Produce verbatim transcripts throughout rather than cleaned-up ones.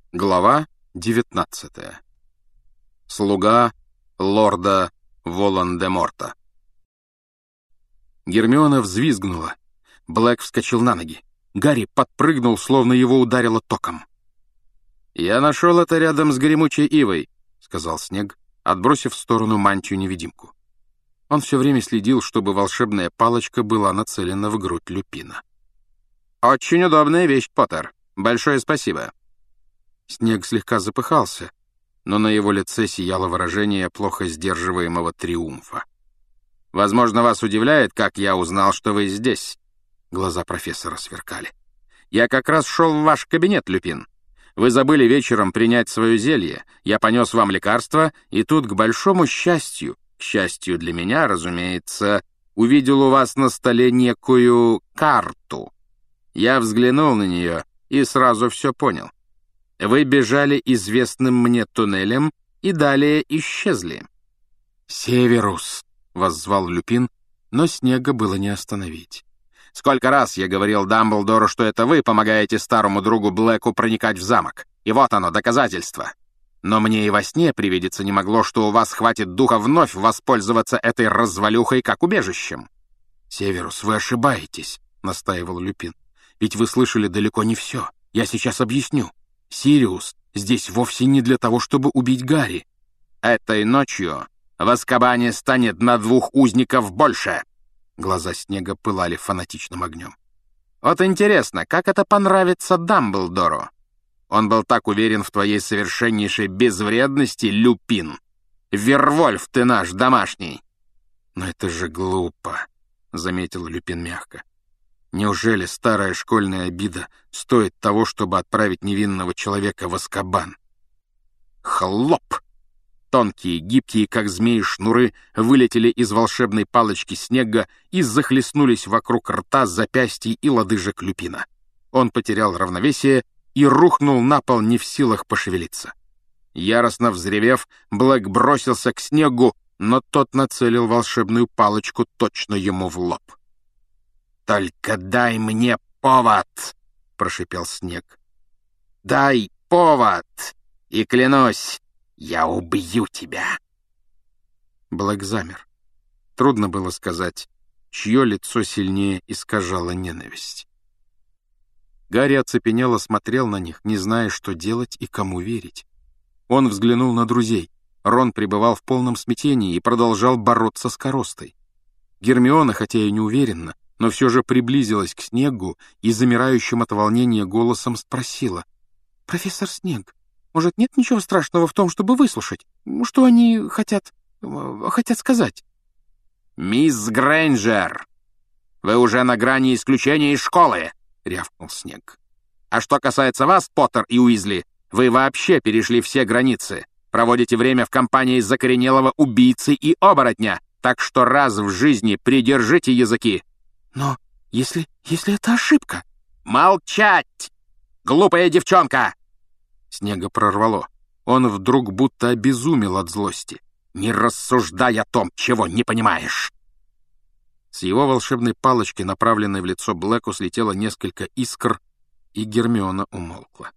Глава девятнадцатая. Слуга лорда Волан-де-Морта. Гермиона взвизгнула. Блэк вскочил на ноги. Гарри подпрыгнул, словно его ударило током. «Я нашел это рядом с гремучей ивой», — сказал Снег, отбросив в сторону мантию-невидимку. Он все время следил, чтобы волшебная палочка была нацелена в грудь Люпина. «Очень удобная вещь, Поттер. Большое спасибо». Снег слегка запыхался, но на его лице сияло выражение плохо сдерживаемого триумфа. «Возможно, вас удивляет, как я узнал, что вы здесь». Глаза профессора сверкали. «Я как раз шел в ваш кабинет, Люпин. Вы забыли вечером принять свое зелье. Я понес вам лекарство, и тут, к большому счастью, к счастью для меня, разумеется, увидел у вас на столе некую карту. Я взглянул на нее и сразу все понял. Вы бежали известным мне туннелем и далее исчезли». «Северус!» — воззвал Люпин, но Снега было не остановить. «Сколько раз я говорил Дамблдору, что это вы помогаете старому другу Блэку проникать в замок. И вот оно, доказательство. Но мне и во сне привидеться не могло, что у вас хватит духа вновь воспользоваться этой развалюхой как убежищем». «Северус, вы ошибаетесь», — настаивал Люпин. «Ведь вы слышали далеко не все. Я сейчас объясню. Сириус здесь вовсе не для того, чтобы убить Гарри. Этой ночью в Азкабане станет на двух узников больше». Глаза Снега пылали фанатичным огнем. «Вот интересно, как это понравится Дамблдору? Он был так уверен в твоей совершеннейшей безвредности, Люпин. Вервольф ты наш домашний». «Но это же глупо», — заметил Люпин мягко. «Неужели старая школьная обида стоит того, чтобы отправить невинного человека в Азкабан?» Хлоп! Тонкие, гибкие, как змеи, шнуры вылетели из волшебной палочки Снега и захлестнулись вокруг рта, запястий и лодыжек Люпина. Он потерял равновесие и рухнул на пол, не в силах пошевелиться. Яростно взревев, Блэк бросился к Снегу, но тот нацелил волшебную палочку точно ему в лоб. «Только дай мне повод!» — прошипел Снег. «Дай повод! И клянусь, я убью тебя!» Блэк замер. Трудно было сказать, чье лицо сильнее искажало ненависть. Гарри оцепенело смотрел на них, не зная, что делать и кому верить. Он взглянул на друзей. Рон пребывал в полном смятении и продолжал бороться с коростой. Гермиона, хотя и неуверенно, но все же приблизилась к Снегу и замирающим от волнения голосом спросила: «Профессор Снег, может, нет ничего страшного в том, чтобы выслушать? Что они хотят... хотят сказать?» «Мисс Грейнджер, вы уже на грани исключения из школы!» — рявкнул Снег. «А что касается вас, Поттер и Уизли, вы вообще перешли все границы. Проводите время в компании закоренелого убийцы и оборотня, так что раз в жизни придержите языки». «Но если... если это ошибка...» «Молчать! Глупая девчонка!» Снега прорвало. Он вдруг будто обезумел от злости. «Не рассуждай о том, чего не понимаешь!» С его волшебной палочки, направленной в лицо Блэку, слетело несколько искр, и Гермиона умолкла.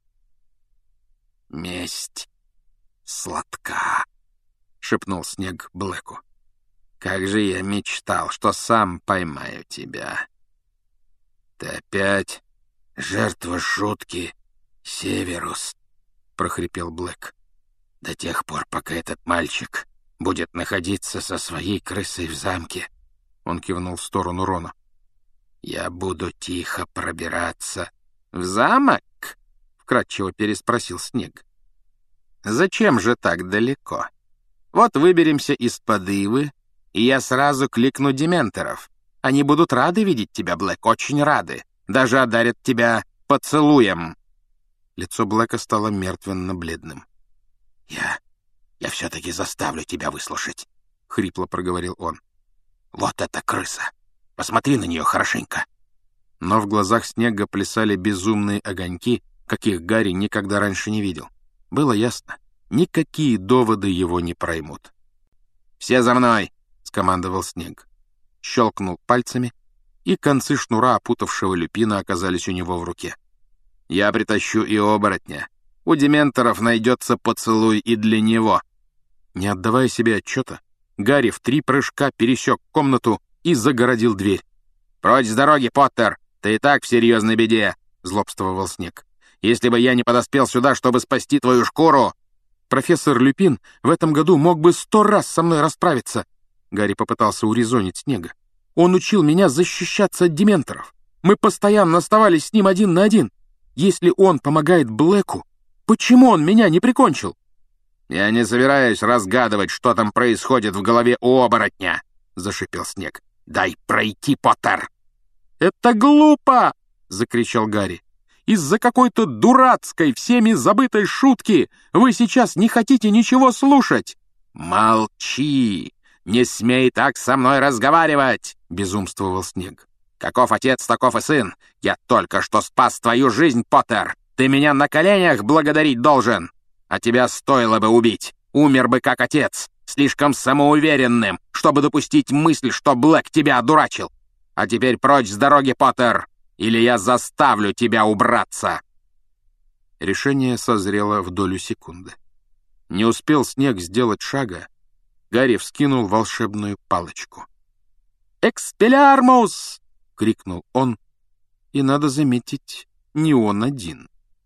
«Месть сладка», — шепнул Снег Блэку. «Как же я мечтал, что сам поймаю тебя». «Ты опять жертва шутки, Северус», — прохрипел Блэк. «До тех пор, пока этот мальчик будет находиться со своей крысой в замке», — он кивнул в сторону Рона, — «я буду тихо пробираться». «В замок?» — вкратчиво переспросил Снег. «Зачем же так далеко? Вот выберемся из-под ивы, и я сразу кликну дементоров. Они будут рады видеть тебя, Блэк, очень рады. Даже одарят тебя поцелуем». Лицо Блэка стало мертвенно-бледным. «Я... я все-таки заставлю тебя выслушать», — хрипло проговорил он. «Вот эта крыса! Посмотри на нее хорошенько!» Но в глазах Снега плясали безумные огоньки, каких Гарри никогда раньше не видел. Было ясно, никакие доводы его не проймут. «Все за мной!» — скомандовал Снег. Щелкнул пальцами, и концы шнура, опутавшего Люпина, оказались у него в руке. «Я притащу и оборотня. У дементоров найдется поцелуй и для него». Не отдавая себе отчета, Гарри в три прыжка пересек комнату и загородил дверь. «Прочь с дороги, Поттер! Ты и так в серьезной беде!» — злобствовал Снег. «Если бы я не подоспел сюда, чтобы спасти твою шкуру...» «Профессор Люпин в этом году мог бы сто раз со мной расправиться!» Гарри попытался урезонить Снега. «Он учил меня защищаться от дементоров. Мы постоянно оставались с ним один на один. Если он помогает Блэку, почему он меня не прикончил?» «Я не собираюсь разгадывать, что там происходит в голове у оборотня!» — зашипел Снег. «Дай пройти, Поттер!» «Это глупо!» — закричал Гарри. «Из-за какой-то дурацкой, всеми забытой шутки вы сейчас не хотите ничего слушать!» «Молчи! Не смей так со мной разговаривать!» — безумствовал Снег. «Каков отец, таков и сын! Я только что спас твою жизнь, Поттер! Ты меня на коленях благодарить должен! А тебя стоило бы убить! Умер бы как отец, слишком самоуверенным, чтобы допустить мысль, что Блэк тебя одурачил! А теперь прочь с дороги, Поттер, или я заставлю тебя убраться!» Решение созрело в долю секунды. Не успел Снег сделать шага, Гарри вскинул волшебную палочку. «Экспеллиармус!» — крикнул он, и, надо заметить, не он один.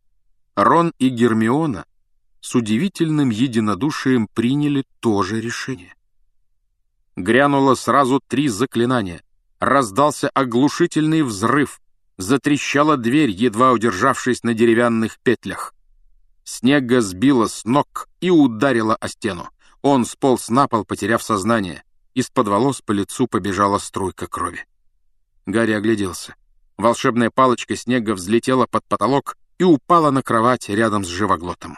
Рон и Гермиона с удивительным единодушием приняли то же решение. Грянуло сразу три заклинания. Раздался оглушительный взрыв. Затрещала дверь, едва удержавшись на деревянных петлях. Снега сбила с ног и ударила о стену. Он сполз на пол, потеряв сознание. Из-под волос по лицу побежала струйка крови. Гарри огляделся. Волшебная палочка Снега взлетела под потолок и упала на кровать рядом с живоглотом.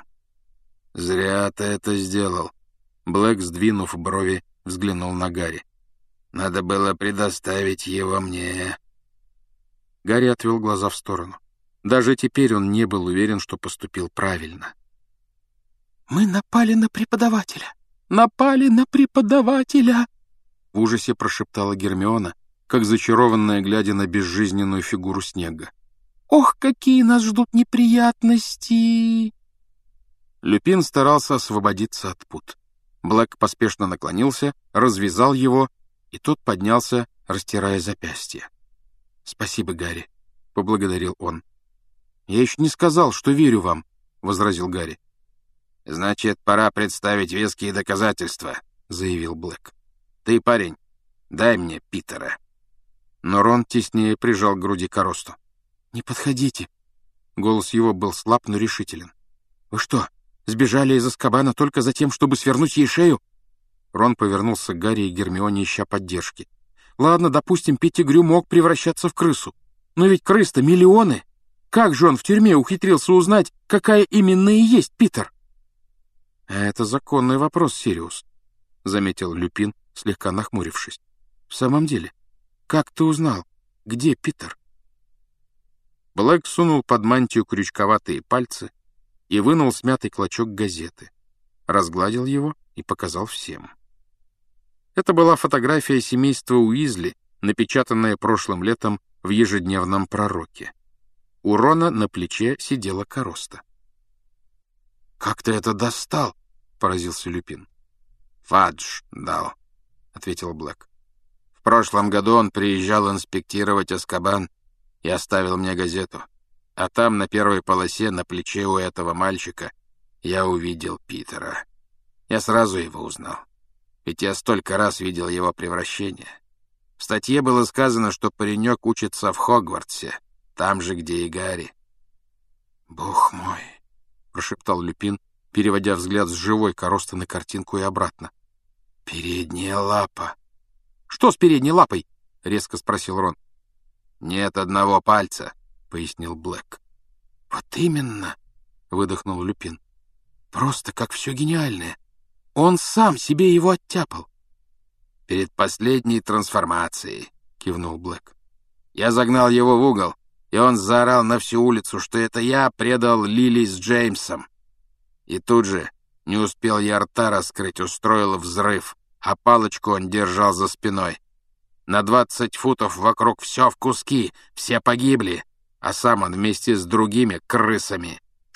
«Зря ты это сделал», — Блэк, сдвинув брови, взглянул на Гарри. «Надо было предоставить его мне». Гарри отвел глаза в сторону. Даже теперь он не был уверен, что поступил правильно. «Мы напали на преподавателя! Напали на преподавателя!» В ужасе прошептала Гермиона, как зачарованная, глядя на безжизненную фигуру Снега. «Ох, какие нас ждут неприятности!» Люпин старался освободиться от пут. Блэк поспешно наклонился, развязал его, и тот поднялся, растирая запястье. «Спасибо, Гарри», — поблагодарил он. «Я еще не сказал, что верю вам», — возразил Гарри. «Значит, пора представить веские доказательства», — заявил Блэк. «Ты, парень, дай мне Питера». Но Рон теснее прижал к груди коросту. «Не подходите». Голос его был слаб, но решителен. «Вы что, сбежали из Азкабана только за тем, чтобы свернуть ей шею?» Рон повернулся к Гарри и Гермионе, ища поддержки. «Ладно, допустим, Петтигрю мог превращаться в крысу. Но ведь крыс-то миллионы. Как же он в тюрьме ухитрился узнать, какая именно и есть Питер?» «Это законный вопрос, Сириус», — заметил Люпин, слегка нахмурившись. «В самом деле, как ты узнал, где Питер?» Блэк сунул под мантию крючковатые пальцы и вынул смятый клочок газеты, разгладил его и показал всем. Это была фотография семейства Уизли, напечатанная прошлым летом в ежедневном пророке. У Рона на плече сидела короста. «Как ты это достал?» — поразился Люпин. «Фадж дал», — ответил Блэк. «В прошлом году он приезжал инспектировать Азкабан и оставил мне газету. А там на первой полосе на плече у этого мальчика я увидел Питера. Я сразу его узнал. Ведь я столько раз видел его превращение. В статье было сказано, что паренек учится в Хогвартсе, там же, где и Гарри». «Бог мой!» — прошептал Люпин, переводя взгляд с живой коросты на картинку и обратно. «Передняя лапа». «Что с передней лапой?» — резко спросил Рон. «Нет одного пальца», — пояснил Блэк. «Вот именно!» — выдохнул Люпин. «Просто как все гениальное. Он сам себе его оттяпал». «Перед последней трансформацией», — кивнул Блэк. «Я загнал его в угол, и он заорал на всю улицу, что это я предал Лили с Джеймсом. И тут же, не успел я рта раскрыть, устроил взрыв, а палочку он держал за спиной. На двадцать футов вокруг все в куски, все погибли, а сам он вместе с другими крысами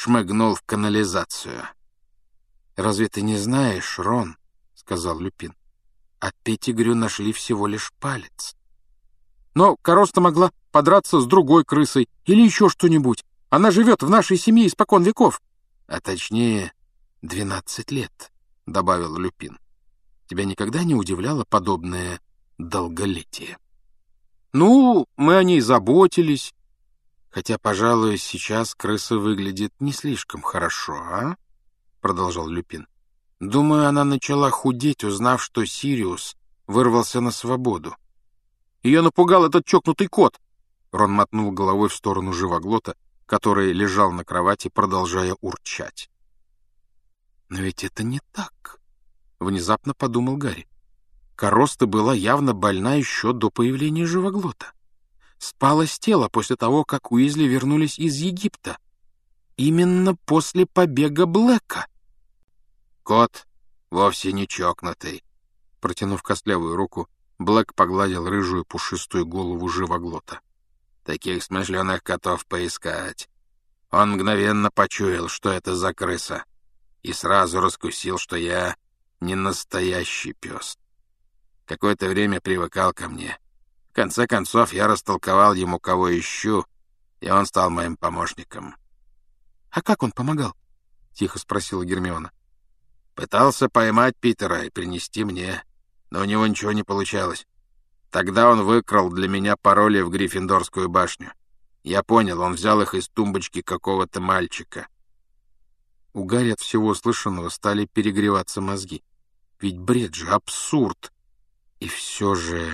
шмыгнул в канализацию. «Разве ты не знаешь, Рон, — сказал Люпин, — от Петтигрю нашли всего лишь палец. Но Короста могла подраться с другой крысой или еще что-нибудь. Она живет в нашей семье испокон веков. А точнее, двенадцать лет, — добавил Люпин. Тебя никогда не удивляло подобное долголетие? Ну, мы о ней заботились. Хотя, пожалуй, сейчас крыса выглядит не слишком хорошо, а? — продолжал Люпин. Думаю, она начала худеть, узнав, что Сириус вырвался на свободу. Ее напугал этот чокнутый кот. Рон мотнул головой в сторону живоглота, который лежал на кровати, продолжая урчать. Но ведь это не так, — внезапно подумал Гарри. Короста была явно больна еще до появления живоглота. Спала с тела после того, как Уизли вернулись из Египта. Именно после побега Блэка. Кот вовсе не чокнутый. Протянув костлявую руку, Блэк погладил рыжую пушистую голову живоглота. Таких смышленых котов поискать. Он мгновенно почуял, что это за крыса, и сразу раскусил, что я не настоящий пес. Какое-то время привыкал ко мне. В конце концов, я растолковал ему, кого ищу, и он стал моим помощником. — А как он помогал? — тихо спросила Гермиона. — Пытался поймать Питера и принести мне, но у него ничего не получалось. Тогда он выкрал для меня пароли в Гриффиндорскую башню. Я понял, он взял их из тумбочки какого-то мальчика. У Гарри от всего услышанного стали перегреваться мозги. Ведь бред же, абсурд. И все же...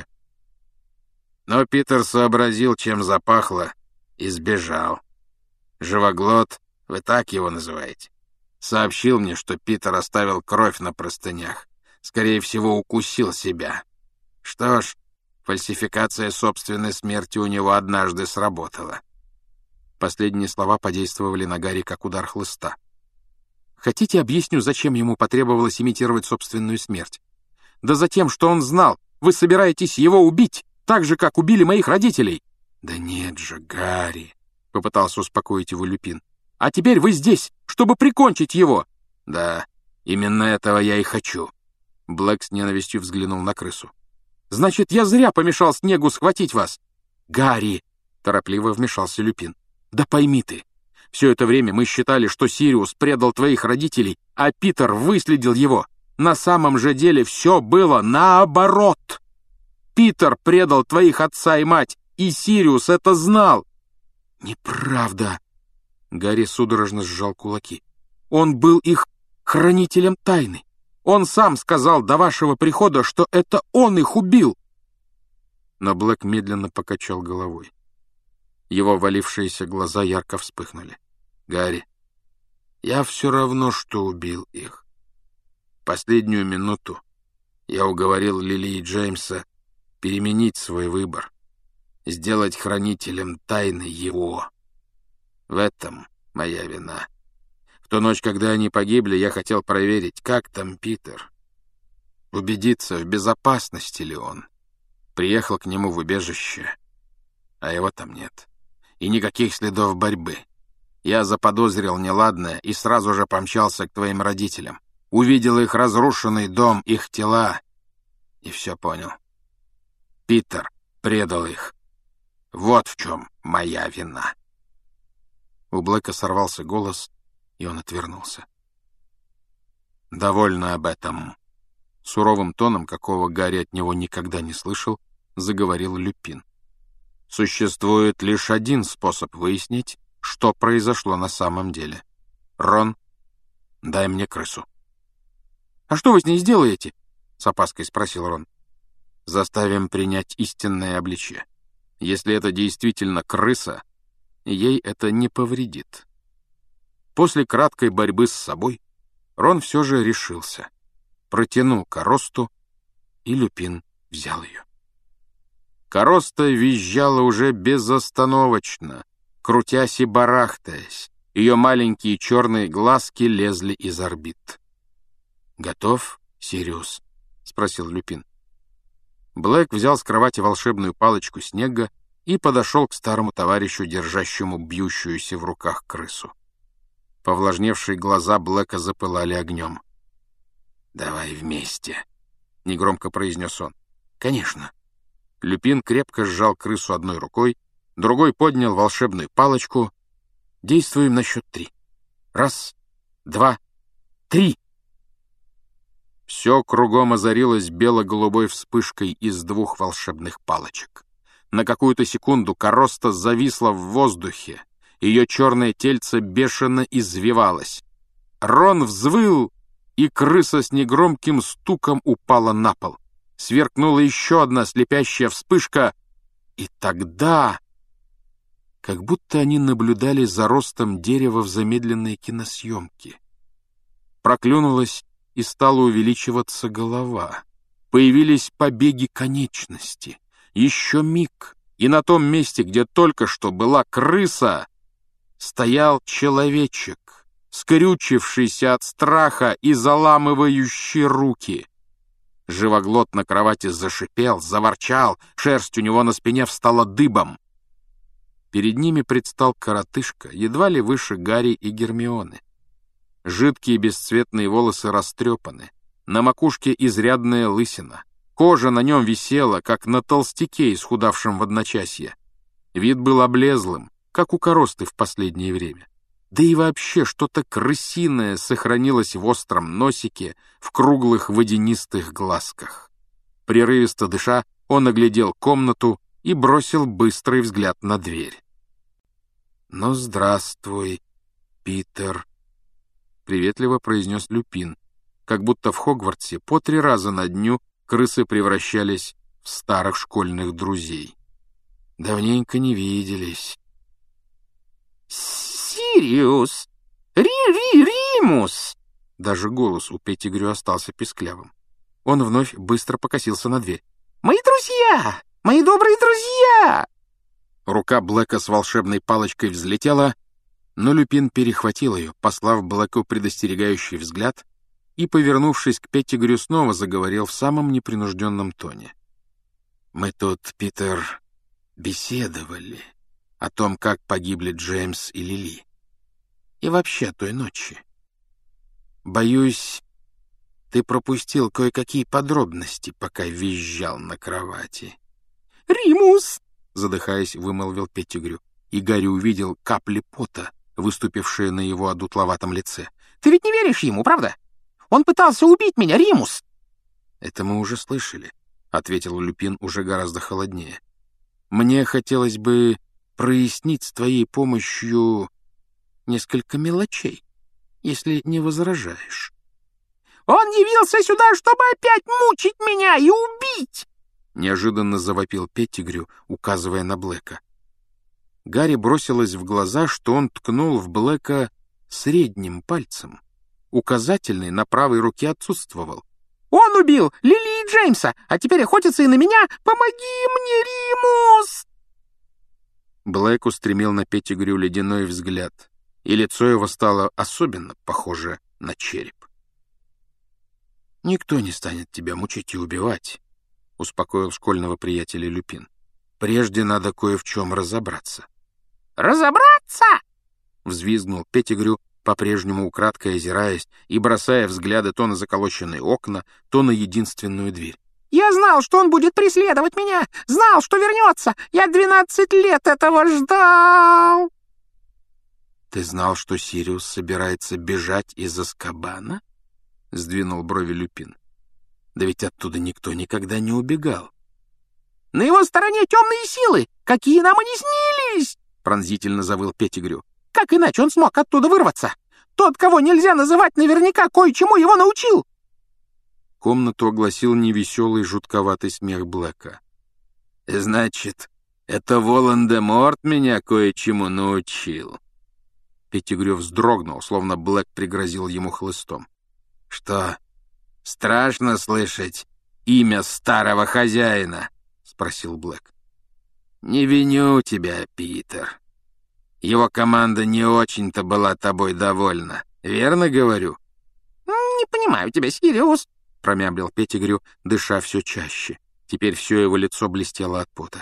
Но Питер сообразил, чем запахло, и сбежал. Живоглот, вы так его называете, сообщил мне, что Питер оставил кровь на простынях. Скорее всего, укусил себя. Что ж, фальсификация собственной смерти у него однажды сработала. Последние слова подействовали на Гарри как удар хлыста. Хотите, объясню, зачем ему потребовалось имитировать собственную смерть? Да за тем, что он знал, вы собираетесь его убить, так же, как убили моих родителей. Да нет же, Гарри, — попытался успокоить его Люпин. А теперь вы здесь, чтобы прикончить его. Да, именно этого я и хочу. Блэк с ненавистью взглянул на крысу. Значит, я зря помешал Снегу схватить вас. Гарри, — торопливо вмешался Люпин. Да пойми ты, все это время мы считали, что Сириус предал твоих родителей, а Питер выследил его. На самом же деле все было наоборот. Питер предал твоих отца и мать, и Сириус это знал. Неправда. Гарри судорожно сжал кулаки. Он был их хранителем тайны. Он сам сказал до вашего прихода, что это он их убил. Но Блэк медленно покачал головой. Его валившиеся глаза ярко вспыхнули. Гарри, я все равно, что убил их. Последнюю минуту я уговорил Лили и Джеймса переменить свой выбор, сделать хранителем тайны его. В этом моя вина. В ту ночь, когда они погибли, я хотел проверить, как там Питер. Убедиться, в безопасности ли он. Приехал к нему в убежище, а его там нет. И никаких следов борьбы. Я заподозрил неладное и сразу же помчался к твоим родителям. Увидел их разрушенный дом, их тела, и все понял. Питер предал их. Вот в чем моя вина. У Блэка сорвался голос, и он отвернулся. «Довольно об этом», — суровым тоном, какого Гарри от него никогда не слышал, заговорил Люпин. «Существует лишь один способ выяснить, что произошло на самом деле. Рон, дай мне крысу». «А что вы с ней сделаете?» — с опаской спросил Рон. «Заставим принять истинное обличье. Если это действительно крыса, ей это не повредит». После краткой борьбы с собой Рон все же решился. Протянул Коросту, и Люпин взял ее. Короста визжала уже безостановочно, крутясь и барахтаясь. Ее маленькие черные глазки лезли из орбит. «Готов, Сириус?» — спросил Люпин. Блэк взял с кровати волшебную палочку Снега и подошел к старому товарищу, держащему бьющуюся в руках крысу. Повлажневшие глаза Блэка запылали огнем. «Давай вместе», — негромко произнес он. «Конечно». Люпин крепко сжал крысу одной рукой, другой поднял волшебную палочку. «Действуем на счет три. Раз, два, три!» Все кругом озарилось бело-голубой вспышкой из двух волшебных палочек. На какую-то секунду Короста зависла в воздухе. Ее черное тельце бешено извивалось. Рон взвыл, и крыса с негромким стуком упала на пол. Сверкнула еще одна слепящая вспышка, и тогда... Как будто они наблюдали за ростом дерева в замедленной киносъемке. Проклюнулась и стала увеличиваться голова. Появились побеги конечности. Еще миг, и на том месте, где только что была крыса, стоял человечек, скрючившийся от страха и заламывающий руки. Живоглот на кровати зашипел, заворчал, шерсть у него на спине встала дыбом. Перед ними предстал коротышка, едва ли выше Гарри и Гермионы. Жидкие бесцветные волосы растрепаны, на макушке изрядная лысина. Кожа на нем висела, как на толстяке, исхудавшем в одночасье. Вид был облезлым, как у коросты в последнее время. Да и вообще что-то крысиное сохранилось в остром носике, в круглых водянистых глазках. Прерывисто дыша, он оглядел комнату и бросил быстрый взгляд на дверь. «Ну, здравствуй, Питер», — приветливо произнес Люпин, как будто в Хогвартсе по три раза на дню крысы превращались в старых школьных друзей. «Давненько не виделись». «Сириус! Ри-ри-римус!» Даже голос у Петтигрю остался писклявым. Он вновь быстро покосился на дверь. «Мои друзья! Мои добрые друзья!» Рука Блэка с волшебной палочкой взлетела, но Люпин перехватил ее, послав Блэку предостерегающий взгляд, и, повернувшись к Петтигрю, снова заговорил в самом непринужденном тоне. «Мы тут, Питер, беседовали о том, как погибли Джеймс и Лили. И вообще той ночи. Боюсь, ты пропустил кое-какие подробности, пока визжал на кровати». «Римус!» — задыхаясь, вымолвил Петтигрю, и Гарри увидел капли пота, выступившие на его одутловатом лице. «Ты ведь не веришь ему, правда? Он пытался убить меня, Римус!» «Это мы уже слышали», — ответил Люпин уже гораздо холоднее. «Мне хотелось бы прояснить с твоей помощью несколько мелочей, если не возражаешь». «Он явился сюда, чтобы опять мучить меня и убить!» — неожиданно завопил Петтигрю, указывая на Блэка. Гарри бросилось в глаза, что он ткнул в Блэка средним пальцем. Указательный на правой руке отсутствовал. «Он убил Лили и Джеймса, а теперь охотится и на меня! Помоги мне, Римус!» Блэк устремил на Петтигрю ледяной взгляд, и лицо его стало особенно похоже на череп. «Никто не станет тебя мучить и убивать», — успокоил школьного приятеля Люпин. «Прежде надо кое в чем разобраться». «Разобраться?» — взвизгнул Петтигрю, по-прежнему украдкой озираясь и бросая взгляды то на заколоченные окна, то на единственную дверь. «Я знал, что он будет преследовать меня! Знал, что вернется! Я двенадцать лет этого ждал!» «Ты знал, что Сириус собирается бежать из Азкабана?» — сдвинул брови Люпин. «Да ведь оттуда никто никогда не убегал». «На его стороне темные силы, какие нам и не снились!» — пронзительно завыл Петтигрю. «Как иначе он смог оттуда вырваться? Тот, кого нельзя называть, наверняка кое-чему его научил!» Комнату огласил невеселый жутковатый смех Блэка. «Значит, это Волан-де-Морт меня кое-чему научил?» Петтигрю вздрогнул, словно Блэк пригрозил ему хлыстом. «Что, страшно слышать имя старого хозяина?» — спросил Блэк. «Не виню тебя, Питер. Его команда не очень-то была тобой довольна. Верно говорю?» «Не понимаю тебя, Сириус», — промямлил Петтигрю, дыша все чаще. Теперь все его лицо блестело от пота.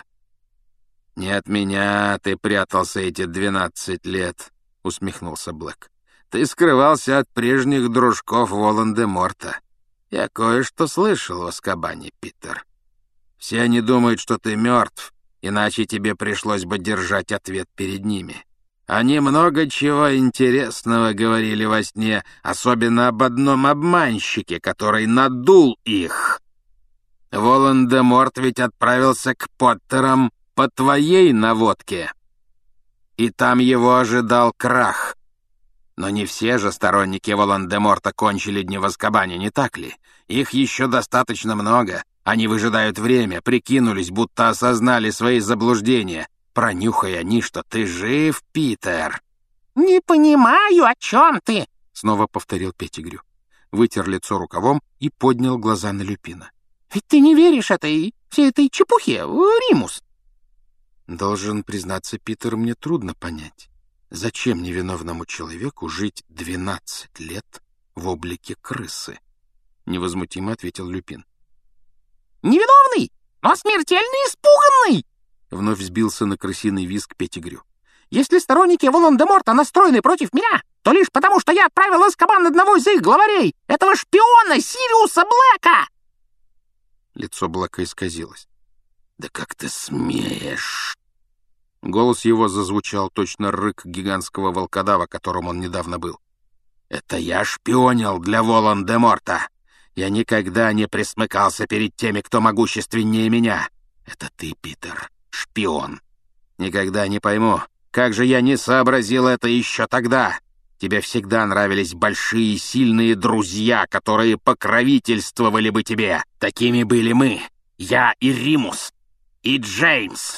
«Не от меня ты прятался эти двенадцать лет», — усмехнулся Блэк. ты скрывался от прежних дружков Волан-де-Морта. Я кое-что слышал в Азкабане, Питер. Все они думают, что ты мертв, иначе тебе пришлось бы держать ответ перед ними. Они много чего интересного говорили во сне, особенно об одном обманщике, который надул их. Волан-де-Морт ведь отправился к Поттерам по твоей наводке, и там его ожидал крах. Но не все же сторонники Волан-де-Морта кончили дни в Азкабане, не так ли? Их еще достаточно много. Они выжидают время, прикинулись, будто осознали свои заблуждения. Пронюхай они, что ты жив, Питер. «Не понимаю, о чем ты?» — снова повторил Петтигрю. Вытер лицо рукавом и поднял глаза на Люпина. «Ведь ты не веришь этой, всей этой чепухе, Римус?» Должен признаться, Питер, мне трудно понять, зачем невиновному человеку жить двенадцать лет в облике крысы? — невозмутимо ответил Люпин. «Невиновный, но смертельно испуганный!» — вновь сбился на крысиный визг Петтигрю. «Если сторонники Волан-де-Морта настроены против меня, то лишь потому, что я отправил в Азкабан одного из их главарей, этого шпиона Сириуса Блэка!» Лицо Блэка исказилось. «Да как ты смеешь?» Голос его зазвучал точно рык гигантского волкодава, которым он недавно был. «Это я шпионил для Волан-де-Морта. Я никогда не присмыкался перед теми, кто могущественнее меня. Это ты, Питер, шпион. Никогда не пойму, как же я не сообразил это еще тогда. Тебе всегда нравились большие сильные друзья, которые покровительствовали бы тебе. Такими были мы, я и Римус, и Джеймс».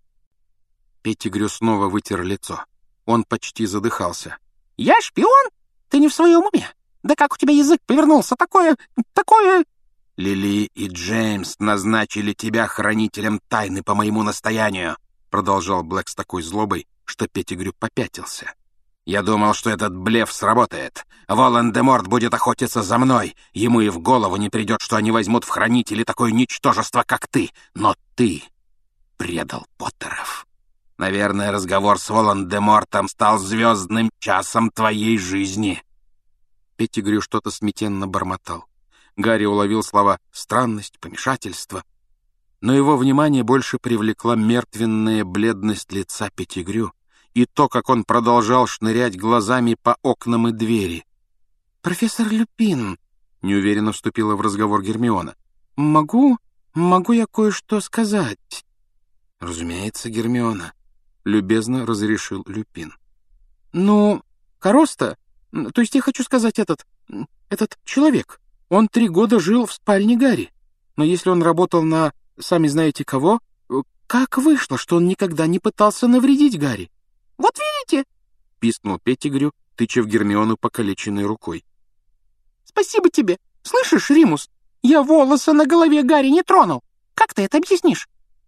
Петтигрю снова вытер лицо. Он почти задыхался. «Я шпион? Ты не в своем уме? Да как у тебя язык повернулся? Такое... такое...» «Лили и Джеймс назначили тебя хранителем тайны по моему настоянию», продолжал Блэк с такой злобой, что Петтигрю попятился. «Я думал, что этот блеф сработает. Волан-де-Морт будет охотиться за мной. Ему и в голову не придет, что они возьмут в хранители такое ничтожество, как ты. Но ты предал Поттеров. Наверное, разговор с Волан-де-Мортом стал звездным часом твоей жизни». Петтигрю что-то смятенно бормотал. Гарри уловил слова «странность», «помешательство». Но его внимание больше привлекла мертвенная бледность лица Петтигрю и то, как он продолжал шнырять глазами по окнам и двери. «Профессор Люпин», — неуверенно вступила в разговор Гермиона, — «могу... могу я кое-что сказать?» «Разумеется, Гермиона», — любезно разрешил Люпин. «Ну, Короста, то есть я хочу сказать этот... этот человек, он три года жил в спальне Гарри, но если он работал на... сами знаете кого, как вышло, что он никогда не пытался навредить Гарри?» «Вот видите!» — пискнул Петтигрю, тыча в Гермиону покалеченной рукой. «Спасибо тебе! Слышишь, Римус, я волосы на голове Гарри не тронул! Как ты это объяснишь?»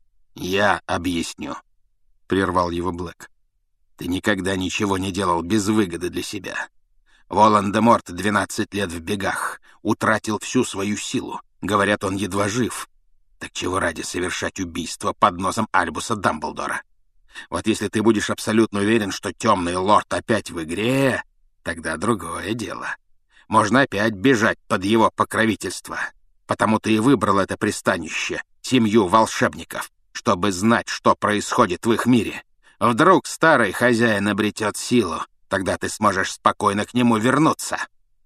«Я объясню», — прервал его Блэк. «Ты никогда ничего не делал без выгоды для себя. Волан-де-Морт двенадцать лет в бегах, утратил всю свою силу. Говорят, он едва жив. Так чего ради совершать убийство под носом Альбуса Дамблдора? Вот если ты будешь абсолютно уверен, что темный лорд опять в игре, тогда другое дело. Можно опять бежать под его покровительство. Потому ты и выбрал это пристанище, семью волшебников, чтобы знать, что происходит в их мире. Вдруг старый хозяин обретет силу, тогда ты сможешь спокойно к нему вернуться».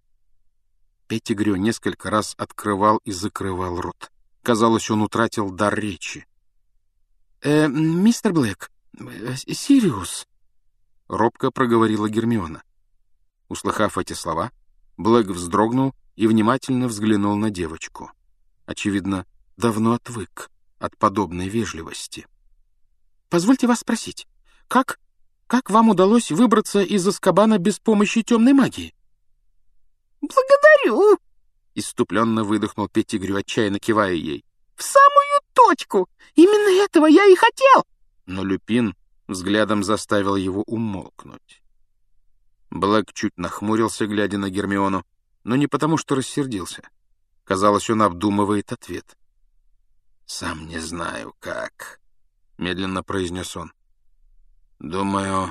Петтигрю несколько раз открывал и закрывал рот. Казалось, он утратил дар речи. «Э, мистер Блэк, э, Сириус», — робко проговорила Гермиона. Услыхав эти слова, Блэк вздрогнул и внимательно взглянул на девочку. Очевидно, давно отвык от подобной вежливости. «Позвольте вас спросить, как, как вам удалось выбраться из Азкабана без помощи темной магии?» «Благодарю!» — исступленно выдохнул Петтигрю, отчаянно кивая ей. «В самую точку! Именно этого я и хотел!» Но Люпин взглядом заставил его умолкнуть. Блэк чуть нахмурился, глядя на Гермиону, но не потому, что рассердился. Казалось, он обдумывает ответ. «Сам не знаю, как», — медленно произнес он. «Думаю,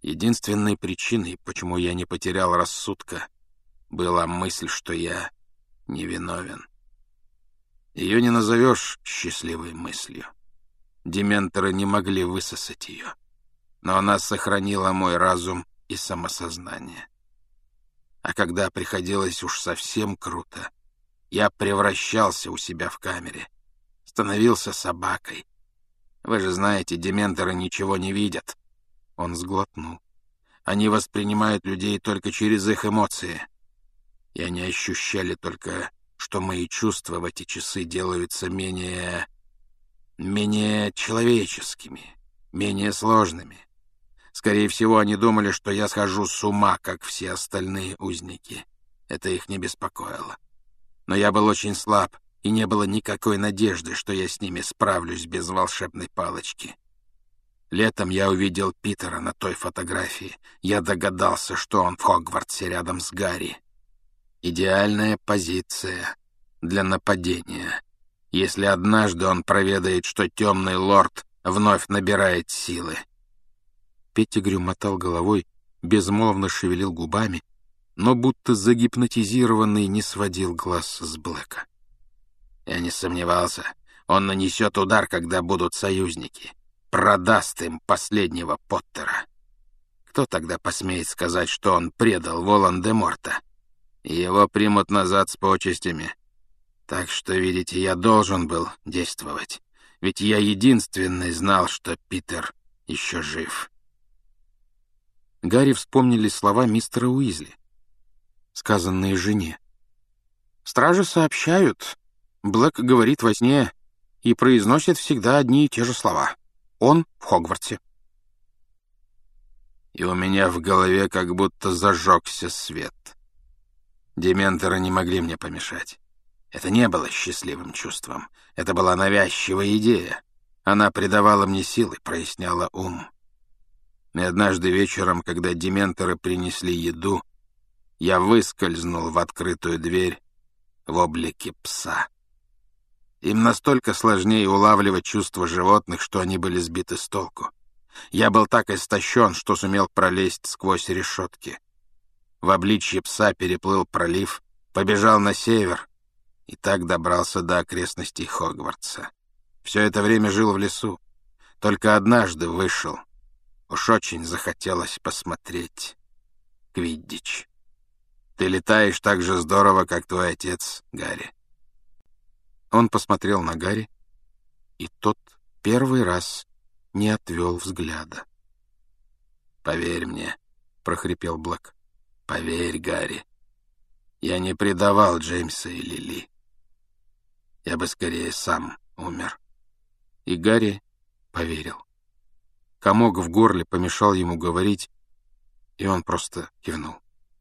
Единственной причиной, почему я не потерял рассудка, была мысль, что я невиновен. Ее не назовешь счастливой мыслью. Дементоры не могли высосать ее, но она сохранила мой разум и самосознание. А когда приходилось уж совсем круто, я превращался у себя в камере, становился собакой. Вы же знаете, дементоры ничего не видят. Он сглотнул. Они воспринимают людей только через их эмоции. И они ощущали только, что мои чувства в эти часы делаются менее... менее человеческими, менее сложными. Скорее всего, они думали, что я схожу с ума, как все остальные узники. Это их не беспокоило. Но я был очень слаб, и не было никакой надежды, что я с ними справлюсь без волшебной палочки. Летом я увидел Питера на той фотографии. Я догадался, что он в Хогвартсе рядом с Гарри. Идеальная позиция для нападения, если однажды он проведает, что темный лорд вновь набирает силы. Петтигрю мотал головой, безмолвно шевелил губами, но будто загипнотизированный не сводил глаз с Блэка. Я не сомневался, он нанесет удар, когда будут союзники. Продаст им последнего Поттера. Кто тогда посмеет сказать, что он предал Волан-де-Морта? Его примут назад с почестями. Так что, видите, я должен был действовать. Ведь я единственный знал, что Питер еще жив. Гарри вспомнили слова мистера Уизли, сказанные жене. «Стражи сообщают, Блэк говорит во сне и произносит всегда одни и те же слова. Он в Хогвартсе». И у меня в голове как будто зажегся свет. Дементоры не могли мне помешать. Это не было счастливым чувством. Это была навязчивая идея. Она придавала мне силы, проясняла ум. И однажды вечером, когда дементоры принесли еду, я выскользнул в открытую дверь в облике пса. Им настолько сложнее улавливать чувства животных, что они были сбиты с толку. Я был так истощен, что сумел пролезть сквозь решетки. В обличье пса переплыл пролив, побежал на север и так добрался до окрестностей Хогвартса. Все это время жил в лесу. Только однажды вышел. Уж очень захотелось посмотреть квиддич. Ты летаешь так же здорово, как твой отец, Гарри. Он посмотрел на Гарри, и тот первый раз не отвел взгляда. «Поверь мне», — прохрипел Блэк. «Поверь, Гарри, я не предавал Джеймса и Лили. Я бы скорее сам умер». И Гарри поверил. Комок в горле помешал ему говорить, и он просто кивнул.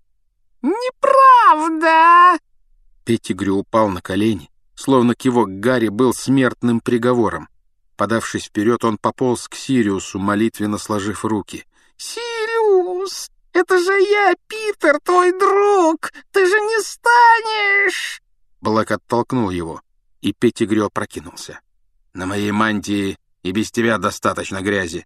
«Неправда!» Петтигрю упал на колени, словно кивок Гарри был смертным приговором. Подавшись вперед, он пополз к Сириусу, молитвенно сложив руки. «Сириус, это же я, Питер, твой друг! Ты же не станешь!» Блэк оттолкнул его, и Петтигрю опрокинулся. «На моей мантии и без тебя достаточно грязи».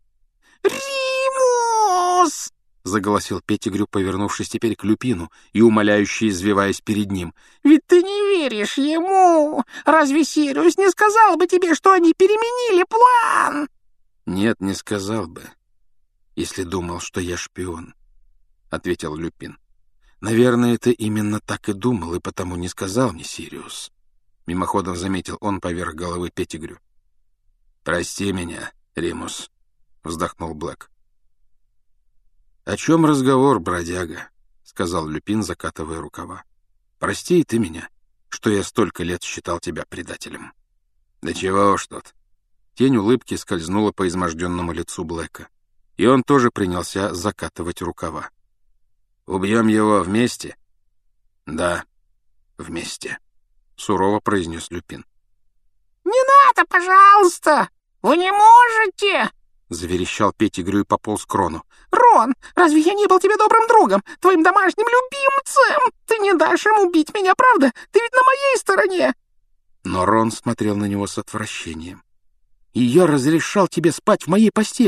«Римус!» — заголосил Петтигрю, повернувшись теперь к Люпину и умоляюще извиваясь перед ним. «Ведь ты не веришь ему! Разве Сириус не сказал бы тебе, что они переменили план?» «Нет, не сказал бы, если думал, что я шпион», — ответил Люпин. «Наверное, ты именно так и думал, и потому не сказал мне, Сириус», — мимоходом заметил он поверх головы Петтигрю. «Прости меня, Римус», — вздохнул Блэк. «О чем разговор, бродяга?» — сказал Люпин, закатывая рукава. «Прости и ты меня, что я столько лет считал тебя предателем». «Да чего уж тут». Тень улыбки скользнула по изможденному лицу Блэка, и он тоже принялся закатывать рукава. «Убьем его вместе?» «Да, вместе», — сурово произнес Люпин. «Не надо, пожалуйста! Вы не можете!» — заверещал Петтигрю и пополз к Рону. «Рон, разве я не был тебе добрым другом, твоим домашним любимцем? Ты не дашь ему убить меня, правда? Ты ведь на моей стороне!» Но Рон смотрел на него с отвращением. «И я разрешал тебе спать в моей постели.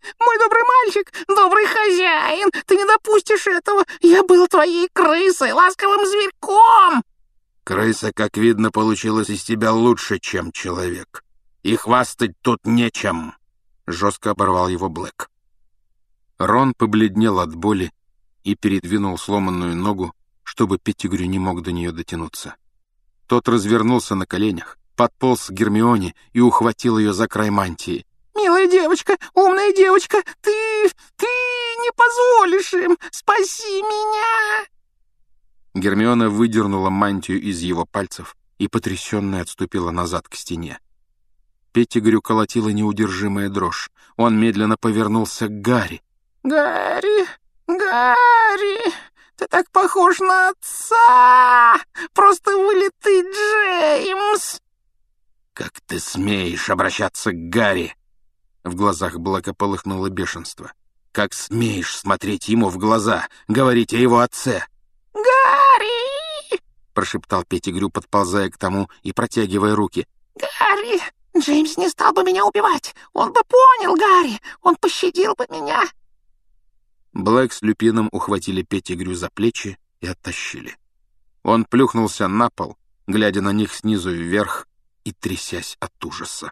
Мой добрый мальчик, добрый хозяин, ты не допустишь этого. Я был твоей крысой, ласковым зверьком. Крыса, как видно, получилась из тебя лучше, чем человек. И хвастать тут нечем, — жестко оборвал его Блэк. Рон побледнел от боли и передвинул сломанную ногу, чтобы Петтигрю не мог до нее дотянуться. Тот развернулся на коленях, подполз к Гермионе и ухватил ее за край мантии. «Милая девочка, умная девочка, ты... ты не позволишь им! Спаси меня!» Гермиона выдернула мантию из его пальцев и потрясенно отступила назад к стене. Петтигрю колотила неудержимая дрожь. Он медленно повернулся к Гарри. «Гарри, Гарри, ты так похож на отца! Просто вылитый Джеймс!» «Как ты смеешь обращаться к Гарри?» В глазах Блэка полыхнуло бешенство. «Как смеешь смотреть ему в глаза, говорить о его отце?» «Гарри!» — прошептал Петтигрю, подползая к тому и протягивая руки. «Гарри, Джеймс не стал бы меня убивать. Он бы понял, Гарри, он пощадил бы меня». Блэк с Люпином ухватили Петтигрю за плечи и оттащили. Он плюхнулся на пол, глядя на них снизу вверх и трясясь от ужаса.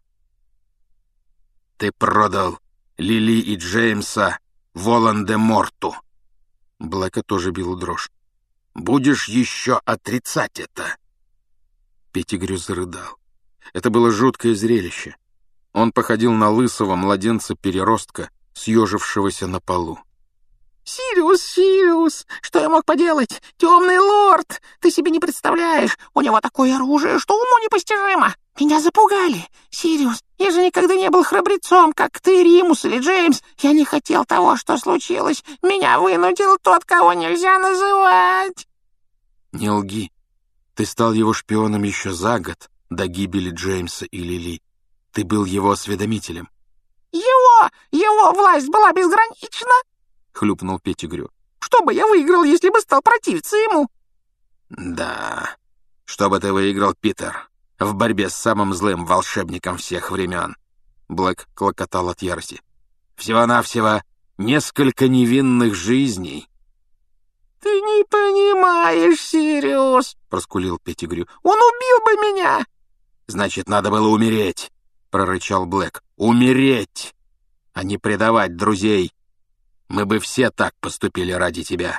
«Ты продал Лили и Джеймса Волан-де-Морту!» Блэка тоже била дрожь. «Будешь еще отрицать это?» Петтигрю зарыдал. Это было жуткое зрелище. Он походил на лысого младенца-переростка, съежившегося на полу. «Сириус, Сириус, что я мог поделать? Темный лорд! Ты себе не представляешь, у него такое оружие, что уму непостижимо! Меня запугали! Сириус, я же никогда не был храбрецом, как ты, Римус или Джеймс. Я не хотел того, что случилось. Меня вынудил тот, кого нельзя называть!» «Не лги. Ты стал его шпионом еще за год до гибели Джеймса и Лили. Ты был его осведомителем». «Его! Его власть была безгранична!» — хлюпнул Петтигрю. «Что бы я выиграл, если бы стал противиться ему?» «Да, что бы ты выиграл, Питер, в борьбе с самым злым волшебником всех времен?» Блэк клокотал от ярости. «Всего-навсего несколько невинных жизней». «Ты не понимаешь, Сириус!» — проскулил Петтигрю. «Он убил бы меня!» «Значит, надо было умереть!» — прорычал Блэк. «Умереть, а не предавать друзей! Мы бы все так поступили ради тебя!»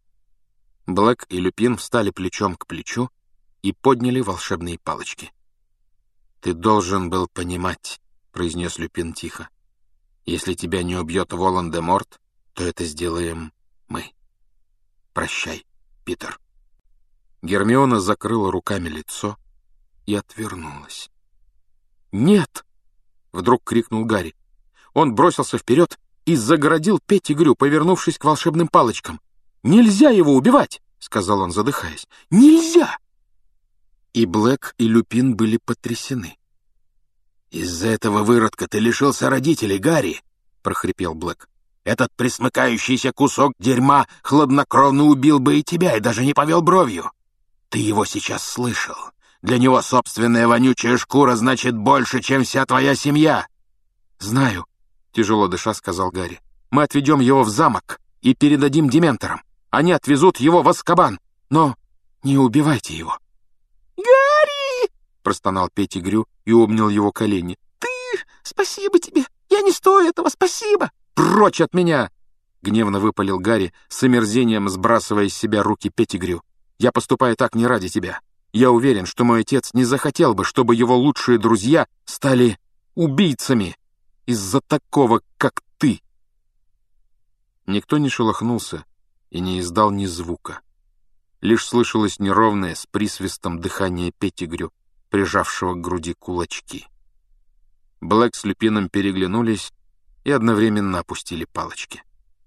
Блэк и Люпин встали плечом к плечу и подняли волшебные палочки. «Ты должен был понимать», — произнес Люпин тихо. «Если тебя не убьет Волан-де-Морт, то это сделаем мы. Прощай, Питер». Гермиона закрыла руками лицо и отвернулась. «Нет!» — вдруг крикнул Гарри. Он бросился вперед и загородил Петтигрю, повернувшись к волшебным палочкам. «Нельзя его убивать!» — сказал он, задыхаясь. «Нельзя!» И Блэк, и Люпин были потрясены. «Из-за этого выродка ты лишился родителей, Гарри!» — прохрипел Блэк. «Этот присмыкающийся кусок дерьма хладнокровно убил бы и тебя, и даже не повел бровью. Ты его сейчас слышал. Для него собственная вонючая шкура значит больше, чем вся твоя семья». «Знаю», — тяжело дыша сказал Гарри. «Мы отведем его в замок и передадим дементорам. Они отвезут его в Азкабан, но не убивайте его». «Гарри!» — простонал Петтигрю и обнял его колени. «Ты... спасибо тебе! Я не стою этого, спасибо!» «Прочь от меня!» — гневно выпалил Гарри, с омерзением сбрасывая с себя руки Петтигрю. «Я поступаю так не ради тебя. Я уверен, что мой отец не захотел бы, чтобы его лучшие друзья стали убийцами из-за такого, как ты». Никто не шелохнулся и не издал ни звука. Лишь слышалось неровное с присвистом дыхание Петтигрю, прижавшего к груди кулачки. Блэк с Люпином переглянулись и одновременно опустили палочки.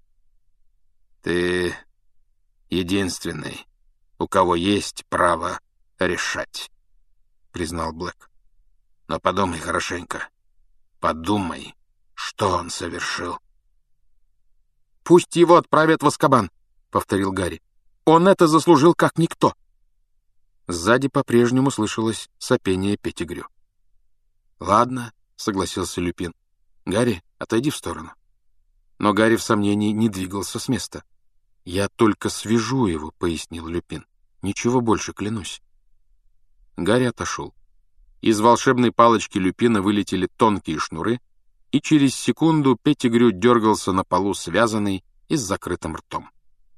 «Ты единственный, у кого есть право решать», — признал Блэк. «Но подумай хорошенько. Подумай, что он совершил». «Пусть его отправят в Азкабан», — повторил Гарри. «Он это заслужил как никто». Сзади по-прежнему слышалось сопение Петтигрю. «Ладно», — согласился Люпин. «Гарри, отойди в сторону». Но Гарри в сомнении не двигался с места. «Я только свяжу его», — пояснил Люпин. «Ничего больше, клянусь». Гарри отошел. Из волшебной палочки Люпина вылетели тонкие шнуры, и через секунду Петтигрю дергался на полу связанный и с закрытым ртом.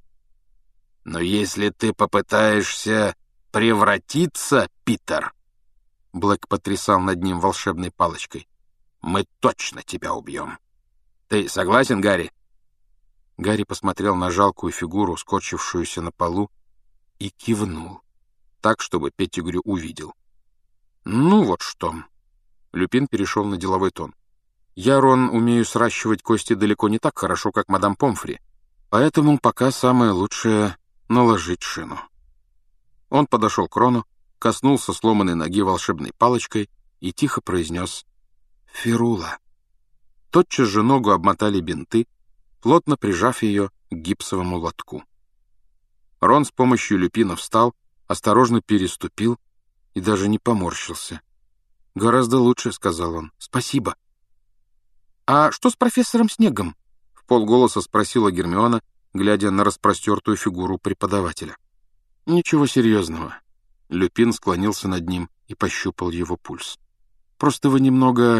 «Но если ты попытаешься превратиться, Питер», — Блэк потрясал над ним волшебной палочкой, — «мы точно тебя убьем. Ты согласен, Гарри?» Гарри посмотрел на жалкую фигуру, скорчившуюся на полу, и кивнул, так, чтобы Петтигрю увидел. «Ну вот что». Люпин перешел на деловой тон. «Я, Рон, умею сращивать кости далеко не так хорошо, как мадам Помфри, поэтому пока самое лучшее — наложить шину». Он подошел к Рону, коснулся сломанной ноги волшебной палочкой и тихо произнес «Фирула». Тотчас же ногу обмотали бинты, плотно прижав ее к гипсовому лотку. Рон с помощью Люпина встал, осторожно переступил и даже не поморщился. «Гораздо лучше», — сказал он. «Спасибо». «А что с профессором Снегом?» — вполголоса спросила Гермиона, глядя на распростертую фигуру преподавателя. «Ничего серьезного». Люпин склонился над ним и пощупал его пульс. «Просто вы немного...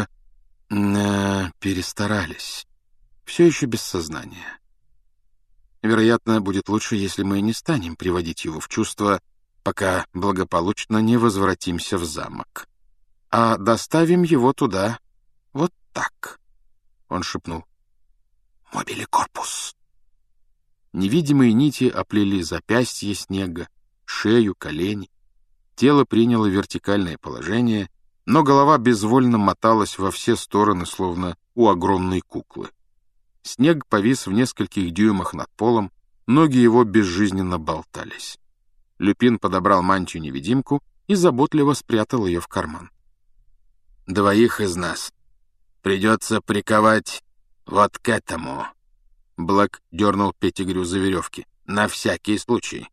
Э, перестарались. Все еще без сознания. Вероятно, будет лучше, если мы не станем приводить его в чувство, пока благополучно не возвратимся в замок. А доставим его туда вот так». Он шепнул. «Мобили корпус». Невидимые нити оплели запястье Снега, шею, колени. Тело приняло вертикальное положение, но голова безвольно моталась во все стороны, словно у огромной куклы. Снег повис в нескольких дюймах над полом, ноги его безжизненно болтались. Люпин подобрал мантию-невидимку и заботливо спрятал ее в карман. «Двоих из нас придется приковать вот к этому». Блэк дернул Петтигрю за веревки. «На всякий случай».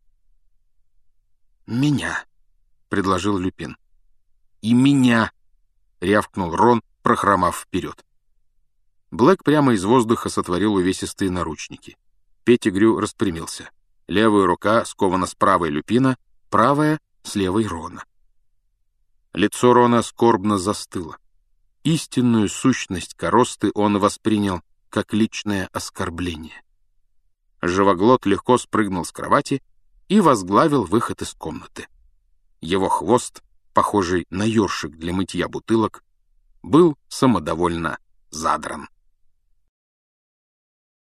«Меня», — предложил Люпин. «И меня!» — рявкнул Рон, прохромав вперед. Блэк прямо из воздуха сотворил увесистые наручники. Петтигрю распрямился. Левая рука скована с правой Люпина, правая — с левой Рона. Лицо Рона скорбно застыло. Истинную сущность коросты он воспринял как личное оскорбление. Живоглот легко спрыгнул с кровати и возглавил выход из комнаты. Его хвост, похожий на ёршик для мытья бутылок, был самодовольно задран.